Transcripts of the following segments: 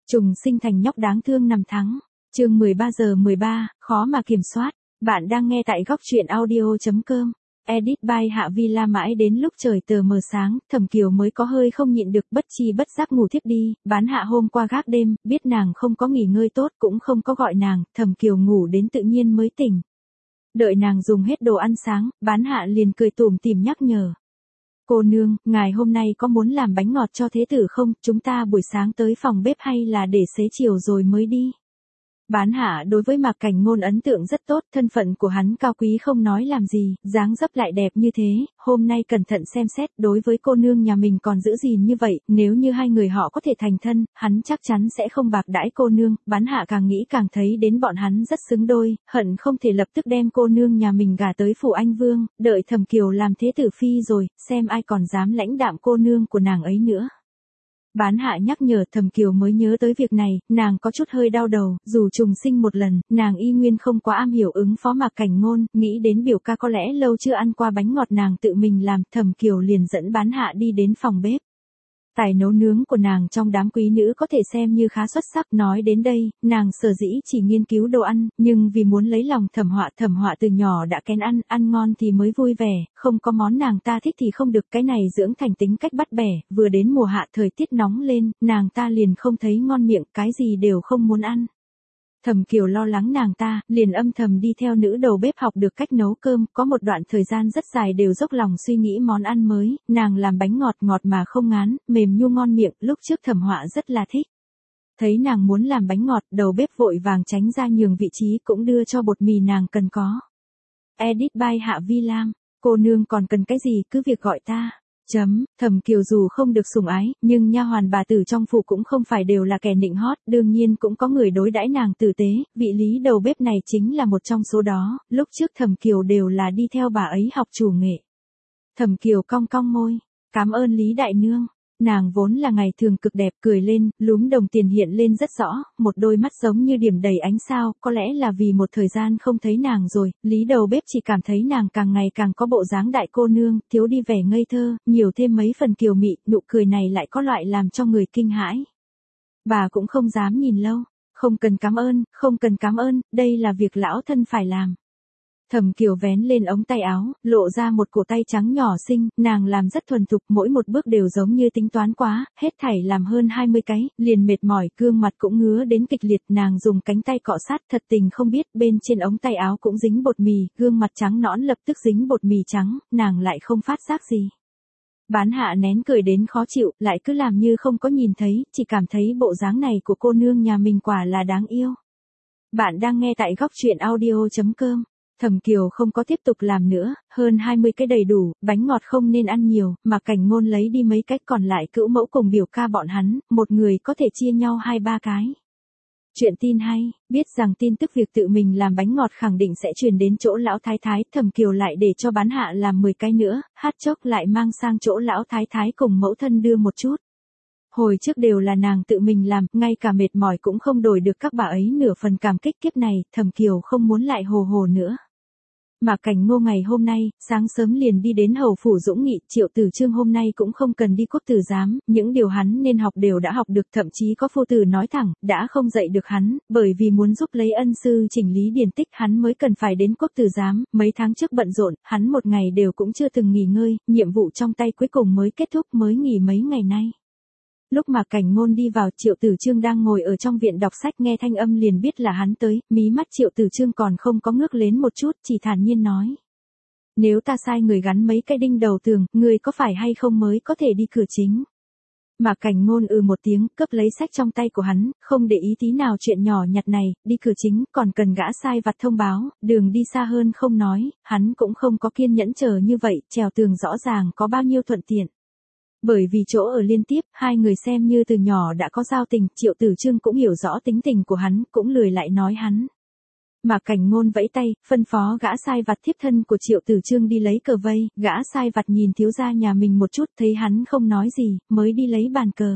Trùng sinh thành nhóc đáng thương nằm thắng. Chương 13/13, khó mà kiểm soát. Bạn đang nghe tại góc truyện audio.com. Edit by Hạ Vi La. Mãi đến lúc trời tờ mờ sáng, Thẩm Kiều mới có hơi không nhịn được, bất chi bất giác ngủ thiếp đi. Bán Hạ hôm qua gác đêm, biết nàng không có nghỉ ngơi tốt cũng không có gọi nàng, Thẩm Kiều ngủ đến tự nhiên mới tỉnh. Đợi nàng dùng hết đồ ăn sáng, Bán Hạ liền cười tủm tỉm nhắc nhở. Cô nương, ngài hôm nay có muốn làm bánh ngọt cho thế tử không? Chúng ta buổi sáng tới phòng bếp hay là để xế chiều rồi mới đi? Bán Hạ đối với Mạc Cảnh Ngôn ấn tượng rất tốt, thân phận của hắn cao quý không nói làm gì, dáng dấp lại đẹp như thế, hôm nay cẩn thận xem xét, đối với cô nương nhà mình còn giữ gìn như vậy, nếu như hai người họ có thể thành thân, hắn chắc chắn sẽ không bạc đãi cô nương. Bán Hạ càng nghĩ càng thấy đến bọn hắn rất xứng đôi, hận không thể lập tức đem cô nương nhà mình gả tới phủ Anh Vương, đợi Thẩm Kiều làm thế tử phi rồi, xem ai còn dám lãnh đạm cô nương của nàng ấy nữa. Bán Hạ nhắc nhở, Thẩm Kiều mới nhớ tới việc này, nàng có chút hơi đau đầu, dù trùng sinh một lần, nàng y nguyên không quá am hiểu ứng phó Mạc Cảnh Ngôn, nghĩ đến biểu ca có lẽ lâu chưa ăn qua bánh ngọt nàng tự mình làm, Thẩm Kiều liền dẫn Bán Hạ đi đến phòng bếp. Tài nấu nướng của nàng trong đám quý nữ có thể xem như khá xuất sắc. Nói đến đây, nàng sở dĩ chỉ nghiên cứu đồ ăn, nhưng vì muốn lấy lòng Thẩm Họa từ nhỏ đã kén ăn ngon thì mới vui vẻ, không có món nàng ta thích thì không được, cái này dưỡng thành tính cách bắt bẻ, vừa đến mùa hạ thời tiết nóng lên, nàng ta liền không thấy ngon miệng, cái gì đều không muốn ăn. Thẩm Kiều lo lắng nàng ta, liền âm thầm đi theo nữ đầu bếp học được cách nấu cơm, có một đoạn thời gian rất dài đều dốc lòng suy nghĩ món ăn mới, nàng làm bánh ngọt mà không ngán, mềm nhu ngon miệng, lúc trước Thẩm Họa rất là thích. Thấy nàng muốn làm bánh ngọt, đầu bếp vội vàng tránh ra nhường vị trí, cũng đưa cho bột mì nàng cần có. Edit by Hạ Vi Lam. Cô nương còn cần cái gì cứ việc gọi ta. Thẩm Kiều dù không được sủng ái, nhưng nha hoàn bà tử trong phủ cũng không phải đều là kẻ nịnh hót, đương nhiên cũng có người đối đãi nàng tử tế, vị Lý đầu bếp này chính là một trong số đó, lúc trước Thẩm Kiều đều là đi theo bà ấy học chủ nghệ. Thẩm Kiều cong cong môi, cảm ơn Lý đại nương. Nàng vốn là ngày thường cực đẹp, cười lên, lúm đồng tiền hiện lên rất rõ, một đôi mắt giống như điểm đầy ánh sao, có lẽ là vì một thời gian không thấy nàng rồi, Lý đầu bếp chỉ cảm thấy nàng càng ngày càng có bộ dáng đại cô nương, thiếu đi vẻ ngây thơ, nhiều thêm mấy phần kiều mị, nụ cười này lại có loại làm cho người kinh hãi. Bà cũng không dám nhìn lâu, không cần cảm ơn, đây là việc lão thân phải làm. Thẩm Kiều vén lên ống tay áo, lộ ra một cổ tay trắng nhỏ xinh, nàng làm rất thuần thục, mỗi một bước đều giống như tính toán quá, hết thảy làm hơn 20 cái, liền mệt mỏi, gương mặt cũng ngứa đến kịch liệt, nàng dùng cánh tay cọ sát, thật tình không biết, bên trên ống tay áo cũng dính bột mì, gương mặt trắng nõn lập tức dính bột mì trắng, nàng lại không phát giác gì. Bán Hạ nén cười đến khó chịu, lại cứ làm như không có nhìn thấy, chỉ cảm thấy bộ dáng này của cô nương nhà mình quả là đáng yêu. Bạn đang nghe tại góc truyện audio.com. Thẩm Kiều không có tiếp tục làm nữa, hơn 20 cái đầy đủ, bánh ngọt không nên ăn nhiều, mà Cảnh Ngôn lấy đi mấy cách còn lại cữu mẫu cùng biểu ca bọn hắn, một người có thể chia nhau 2-3 cái. Chuyện tin hay, biết rằng tin tức việc tự mình làm bánh ngọt khẳng định sẽ truyền đến chỗ lão thái thái, Thẩm Kiều lại để cho Bán Hạ làm 10 cái nữa, hát chốc lại mang sang chỗ lão thái thái cùng mẫu thân đưa một chút. Hồi trước đều là nàng tự mình làm, ngay cả mệt mỏi cũng không đổi được các bà ấy nửa phần cảm kích, kiếp này, Thẩm Kiều không muốn lại hồ nữa. Mà Cảnh Ngô ngày hôm nay, sáng sớm liền đi đến hầu phủ Dũng Nghị, Triệu Tử Chương hôm nay cũng không cần đi quốc tử giám, những điều hắn nên học đều đã học được, thậm chí có phu tử nói thẳng, đã không dạy được hắn, bởi vì muốn giúp lấy ân sư chỉnh lý điển tích hắn mới cần phải đến quốc tử giám, mấy tháng trước bận rộn, hắn một ngày đều cũng chưa từng nghỉ ngơi, nhiệm vụ trong tay cuối cùng mới kết thúc, mới nghỉ mấy ngày nay. Lúc mà Cảnh Ngôn đi vào, Triệu Tử Chương đang ngồi ở trong viện đọc sách, nghe thanh âm liền biết là hắn tới, mí mắt Triệu Tử Chương còn không có ngước lên một chút, chỉ thản nhiên nói. Nếu ta sai người gắn mấy cái đinh đầu tường, người có phải hay không mới có thể đi cửa chính? Mà Cảnh Ngôn một tiếng, cướp lấy sách trong tay của hắn, không để ý tí nào chuyện nhỏ nhặt này, đi cửa chính, còn cần gã sai vặt thông báo, đường đi xa hơn không nói, hắn cũng không có kiên nhẫn chờ như vậy, trèo tường rõ ràng có bao nhiêu thuận tiện. Bởi vì chỗ ở liên tiếp, hai người xem như từ nhỏ đã có giao tình, Triệu Tử Chương cũng hiểu rõ tính tình của hắn, cũng lười lại nói hắn. Mà Cảnh Ngôn vẫy tay, phân phó gã sai vặt thiếp thân của Triệu Tử Chương đi lấy cờ vây, gã sai vặt nhìn thiếu gia nhà mình một chút, thấy hắn không nói gì, mới đi lấy bàn cờ.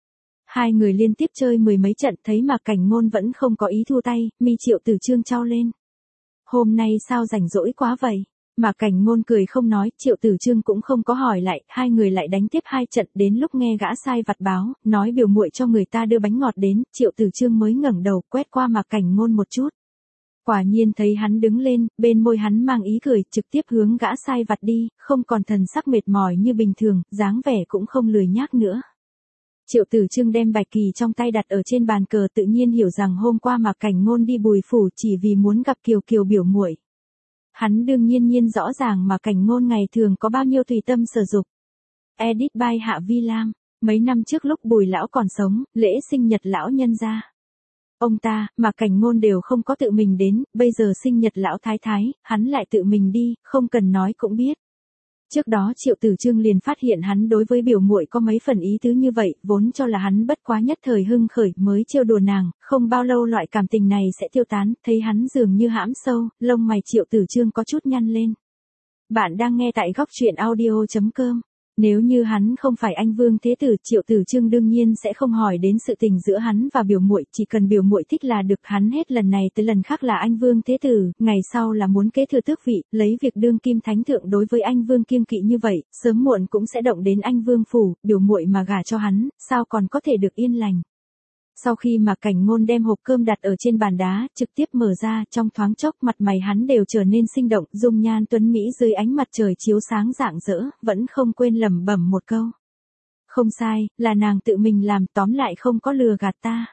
Hai người liên tiếp chơi 10 mấy trận, thấy mà Cảnh Ngôn vẫn không có ý thua tay, mi Triệu Tử Chương chau lên. Hôm nay sao rảnh rỗi quá vậy? Mà Cảnh Ngôn cười không nói, Triệu Tử Trương cũng không có hỏi lại, hai người lại đánh tiếp hai trận, đến lúc nghe gã sai vặt báo, nói biểu muội cho người ta đưa bánh ngọt đến, Triệu Tử Trương mới ngẩng đầu, quét qua mà Cảnh Ngôn một chút. Quả nhiên thấy hắn đứng lên, bên môi hắn mang ý cười, trực tiếp hướng gã sai vặt đi, không còn thần sắc mệt mỏi như bình thường, dáng vẻ cũng không lười nhác nữa. Triệu Tử Trương đem bạch kỳ trong tay đặt ở trên bàn cờ, tự nhiên hiểu rằng hôm qua mà Cảnh Ngôn đi Bùi phủ chỉ vì muốn gặp Kiều Kiều biểu muội. Hắn đương nhiên rõ ràng mà Cảnh Ngôn ngày thường có bao nhiêu tùy tâm sở dục. Edit by Hạ Vi Lam. Mấy năm trước lúc Bùi lão còn sống, lễ sinh nhật lão nhân ra, ông ta, mà Cảnh Ngôn đều không có tự mình đến, bây giờ sinh nhật lão thái thái, hắn lại tự mình đi, không cần nói cũng biết. Trước đó Triệu Tử Trương liền phát hiện hắn đối với biểu muội có mấy phần ý tứ như vậy, vốn cho là hắn bất quá nhất thời hưng khởi mới trêu đùa nàng, không bao lâu loại cảm tình này sẽ tiêu tán, thấy hắn dường như hãm sâu, lông mày Triệu Tử Trương có chút nhăn lên. Bạn đang nghe tại góc truyện audio.com. Nếu như hắn không phải anh Vương Thế Tử, Triệu Tử Trương đương nhiên sẽ không hỏi đến sự tình giữa hắn và biểu muội, chỉ cần biểu muội thích là được, hắn hết lần này tới lần khác là anh Vương Thế Tử, ngày sau là muốn kế thừa tước vị, lấy việc đương kim thánh thượng đối với anh Vương kiêng kỵ như vậy, sớm muộn cũng sẽ động đến anh Vương phủ, biểu muội mà gả cho hắn, sao còn có thể được yên lành. Sau khi mà Cảnh Ngôn đem hộp cơm đặt ở trên bàn đá, trực tiếp mở ra, trong thoáng chốc mặt mày hắn đều trở nên sinh động, dung nhan tuấn mỹ dưới ánh mặt trời chiếu sáng rạng rỡ, vẫn không quên lẩm bẩm một câu. Không sai, là nàng tự mình làm, tóm lại không có lừa gạt ta.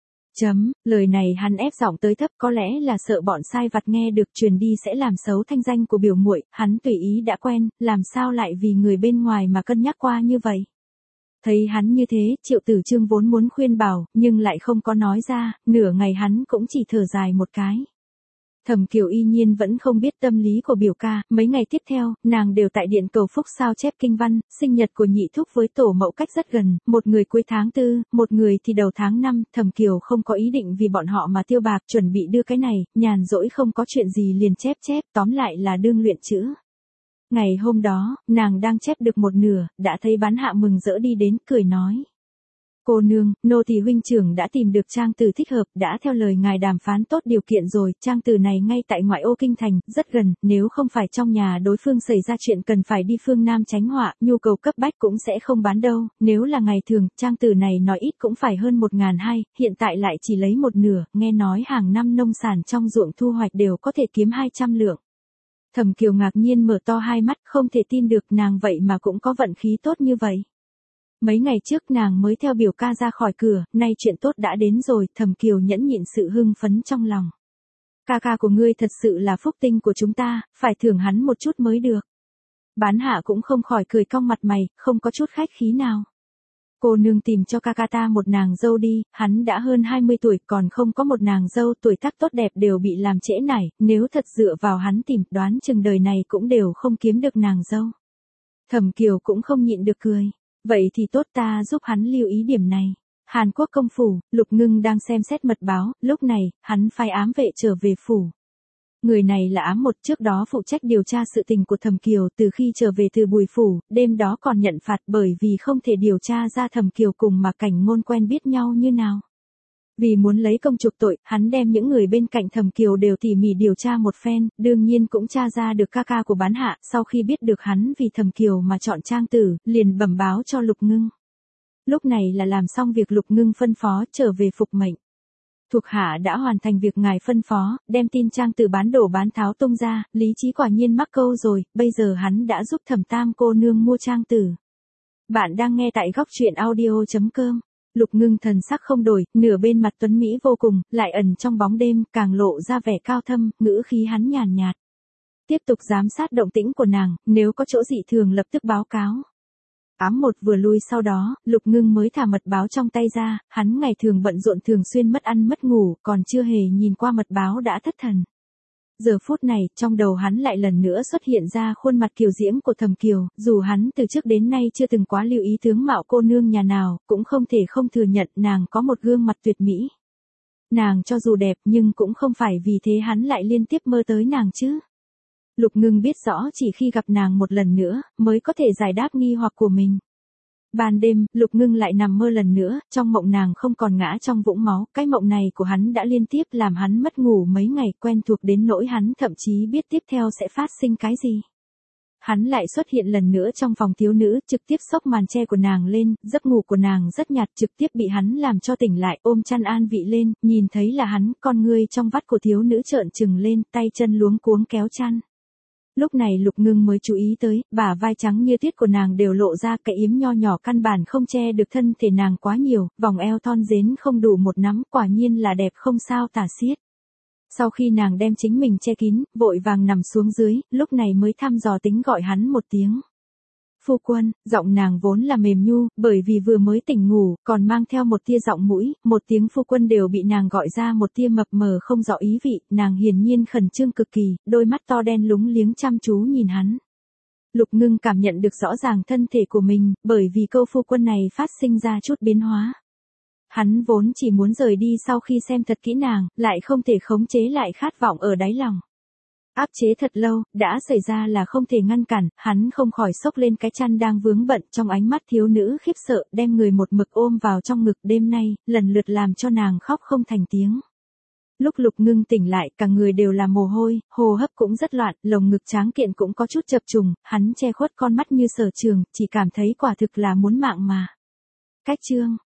Lời này hắn ép giọng tới thấp, có lẽ là sợ bọn sai vặt nghe được truyền đi sẽ làm xấu thanh danh của biểu muội, hắn tùy ý đã quen, làm sao lại vì người bên ngoài mà cân nhắc qua như vậy. Thấy hắn như thế, Triệu Tử Trương vốn muốn khuyên bảo, nhưng lại không có nói ra, nửa ngày hắn cũng chỉ thở dài một cái. Thẩm Kiều y nhiên vẫn không biết tâm lý của biểu ca, mấy ngày tiếp theo, nàng đều tại điện cầu phúc sao chép kinh văn, sinh nhật của nhị thúc với tổ mẫu cách rất gần, một người cuối tháng 4, một người thì đầu tháng 5, Thẩm Kiều không có ý định vì bọn họ mà tiêu bạc, chuẩn bị đưa cái này, nhàn rỗi không có chuyện gì liền chép, tóm lại là đương luyện chữ. Ngày hôm đó, nàng đang chép được một nửa, đã thấy Bán Hạ mừng rỡ đi đến, cười nói. Cô nương, nô tỳ huynh trưởng đã tìm được trang từ thích hợp, đã theo lời ngài đàm phán tốt điều kiện rồi, trang từ này ngay tại ngoại ô kinh thành, rất gần, nếu không phải trong nhà đối phương xảy ra chuyện cần phải đi phương Nam tránh họa, nhu cầu cấp bách cũng sẽ không bán đâu, nếu là ngày thường, trang từ này nói ít cũng phải hơn 1.200, hiện tại lại chỉ lấy một nửa, nghe nói hàng năm nông sản trong ruộng thu hoạch đều có thể kiếm 200 lượng. Thẩm Kiều ngạc nhiên mở to hai mắt, không thể tin được nàng vậy mà cũng có vận khí tốt như vậy. Mấy ngày trước nàng mới theo biểu ca ra khỏi cửa, nay chuyện tốt đã đến rồi, Thẩm Kiều nhẫn nhịn sự hưng phấn trong lòng. Ca ca của ngươi thật sự là phúc tinh của chúng ta, phải thưởng hắn một chút mới được. Bán Hạ cũng không khỏi cười cong mặt mày, không có chút khách khí nào. Cô nương tìm cho ca ca ta một nàng dâu đi, hắn đã hơn 20 tuổi còn không có một nàng dâu, tuổi tác tốt đẹp đều bị làm trễ nải, nếu thật dựa vào hắn tìm, đoán chừng đời này cũng đều không kiếm được nàng dâu. Thẩm Kiều cũng không nhịn được cười. Vậy thì tốt, ta giúp hắn lưu ý điểm này. Hàn Quốc công phủ, Lục Ngưng đang xem xét mật báo, lúc này, hắn phái ám vệ trở về phủ. Người này là ám một, trước đó phụ trách điều tra sự tình của Thẩm Kiều, từ khi trở về từ Bùi phủ, đêm đó còn nhận phạt bởi vì không thể điều tra ra Thẩm Kiều cùng mà Cảnh Ngôn quen biết nhau như nào. Vì muốn lấy công chuộc tội, hắn đem những người bên cạnh Thẩm Kiều đều tỉ mỉ điều tra một phen, đương nhiên cũng tra ra được ca ca của Bán Hạ, sau khi biết được hắn vì Thẩm Kiều mà chọn trang tử, liền bẩm báo cho Lục Ngưng. Lúc này là làm xong việc Lục Ngưng phân phó, trở về phục mệnh. Thuộc hạ đã hoàn thành việc ngài phân phó, đem tin trang tử bán đổ bán tháo tung ra, lý trí quả nhiên mắc câu rồi, bây giờ hắn đã giúp Thẩm Tam cô nương mua trang tử. Bạn đang nghe tại góc truyện audio.com. Lục Ngưng thần sắc không đổi, nửa bên mặt tuấn mỹ vô cùng, lại ẩn trong bóng đêm, càng lộ ra vẻ cao thâm, ngữ khí hắn nhàn nhạt. Tiếp tục giám sát động tĩnh của nàng, nếu có chỗ dị thường lập tức báo cáo. Ám một vừa lui sau đó, Lục Ngưng mới thả mật báo trong tay ra, hắn ngày thường bận rộn thường xuyên mất ăn mất ngủ, còn chưa hề nhìn qua mật báo đã thất thần. Giờ phút này, trong đầu hắn lại lần nữa xuất hiện ra khuôn mặt kiều diễm của Thẩm Kiều, dù hắn từ trước đến nay chưa từng quá lưu ý tướng mạo cô nương nhà nào, cũng không thể không thừa nhận nàng có một gương mặt tuyệt mỹ. Nàng cho dù đẹp nhưng cũng không phải vì thế hắn lại liên tiếp mơ tới nàng chứ. Lục Ngưng biết rõ chỉ khi gặp nàng một lần nữa, mới có thể giải đáp nghi hoặc của mình. Ban đêm, Lục Ngưng lại nằm mơ lần nữa, trong mộng nàng không còn ngã trong vũng máu, cái mộng này của hắn đã liên tiếp làm hắn mất ngủ mấy ngày, quen thuộc đến nỗi hắn thậm chí biết tiếp theo sẽ phát sinh cái gì. Hắn lại xuất hiện lần nữa trong phòng thiếu nữ, trực tiếp xốc màn che của nàng lên, giấc ngủ của nàng rất nhạt, trực tiếp bị hắn làm cho tỉnh lại, ôm chăn an vị lên, nhìn thấy là hắn, con ngươi trong vắt của thiếu nữ trợn trừng lên, tay chân luống cuống kéo chăn. Lúc này Lục Ngưng mới chú ý tới, bả vai trắng như tuyết của nàng đều lộ ra, cái yếm nho nhỏ căn bản không che được thân thể nàng quá nhiều, vòng eo thon rến không đủ một nắm, quả nhiên là đẹp không sao tả xiết. Sau khi nàng đem chính mình che kín, vội vàng nằm xuống dưới, lúc này mới thăm dò tính gọi hắn một tiếng. Phu quân, giọng nàng vốn là mềm nhu, bởi vì vừa mới tỉnh ngủ, còn mang theo một tia giọng mũi, một tiếng phu quân đều bị nàng gọi ra một tia mập mờ không rõ ý vị, nàng hiển nhiên khẩn trương cực kỳ, đôi mắt to đen lúng liếng chăm chú nhìn hắn. Lục Ngưng cảm nhận được rõ ràng thân thể của mình, bởi vì câu phu quân này phát sinh ra chút biến hóa. Hắn vốn chỉ muốn rời đi sau khi xem thật kỹ nàng, lại không thể khống chế lại khát vọng ở đáy lòng. Áp chế thật lâu, đã xảy ra là không thể ngăn cản, hắn không khỏi xốc lên cái chăn đang vướng bận, trong ánh mắt thiếu nữ khiếp sợ, đem người một mực ôm vào trong ngực. Đêm nay, lần lượt làm cho nàng khóc không thành tiếng. Lúc Lục Ngưng tỉnh lại, cả người đều là mồ hôi, hô hấp cũng rất loạn, lồng ngực tráng kiện cũng có chút chập trùng, hắn che khuất con mắt như Sở Trường, chỉ cảm thấy quả thực là muốn mạng mà. Cách chương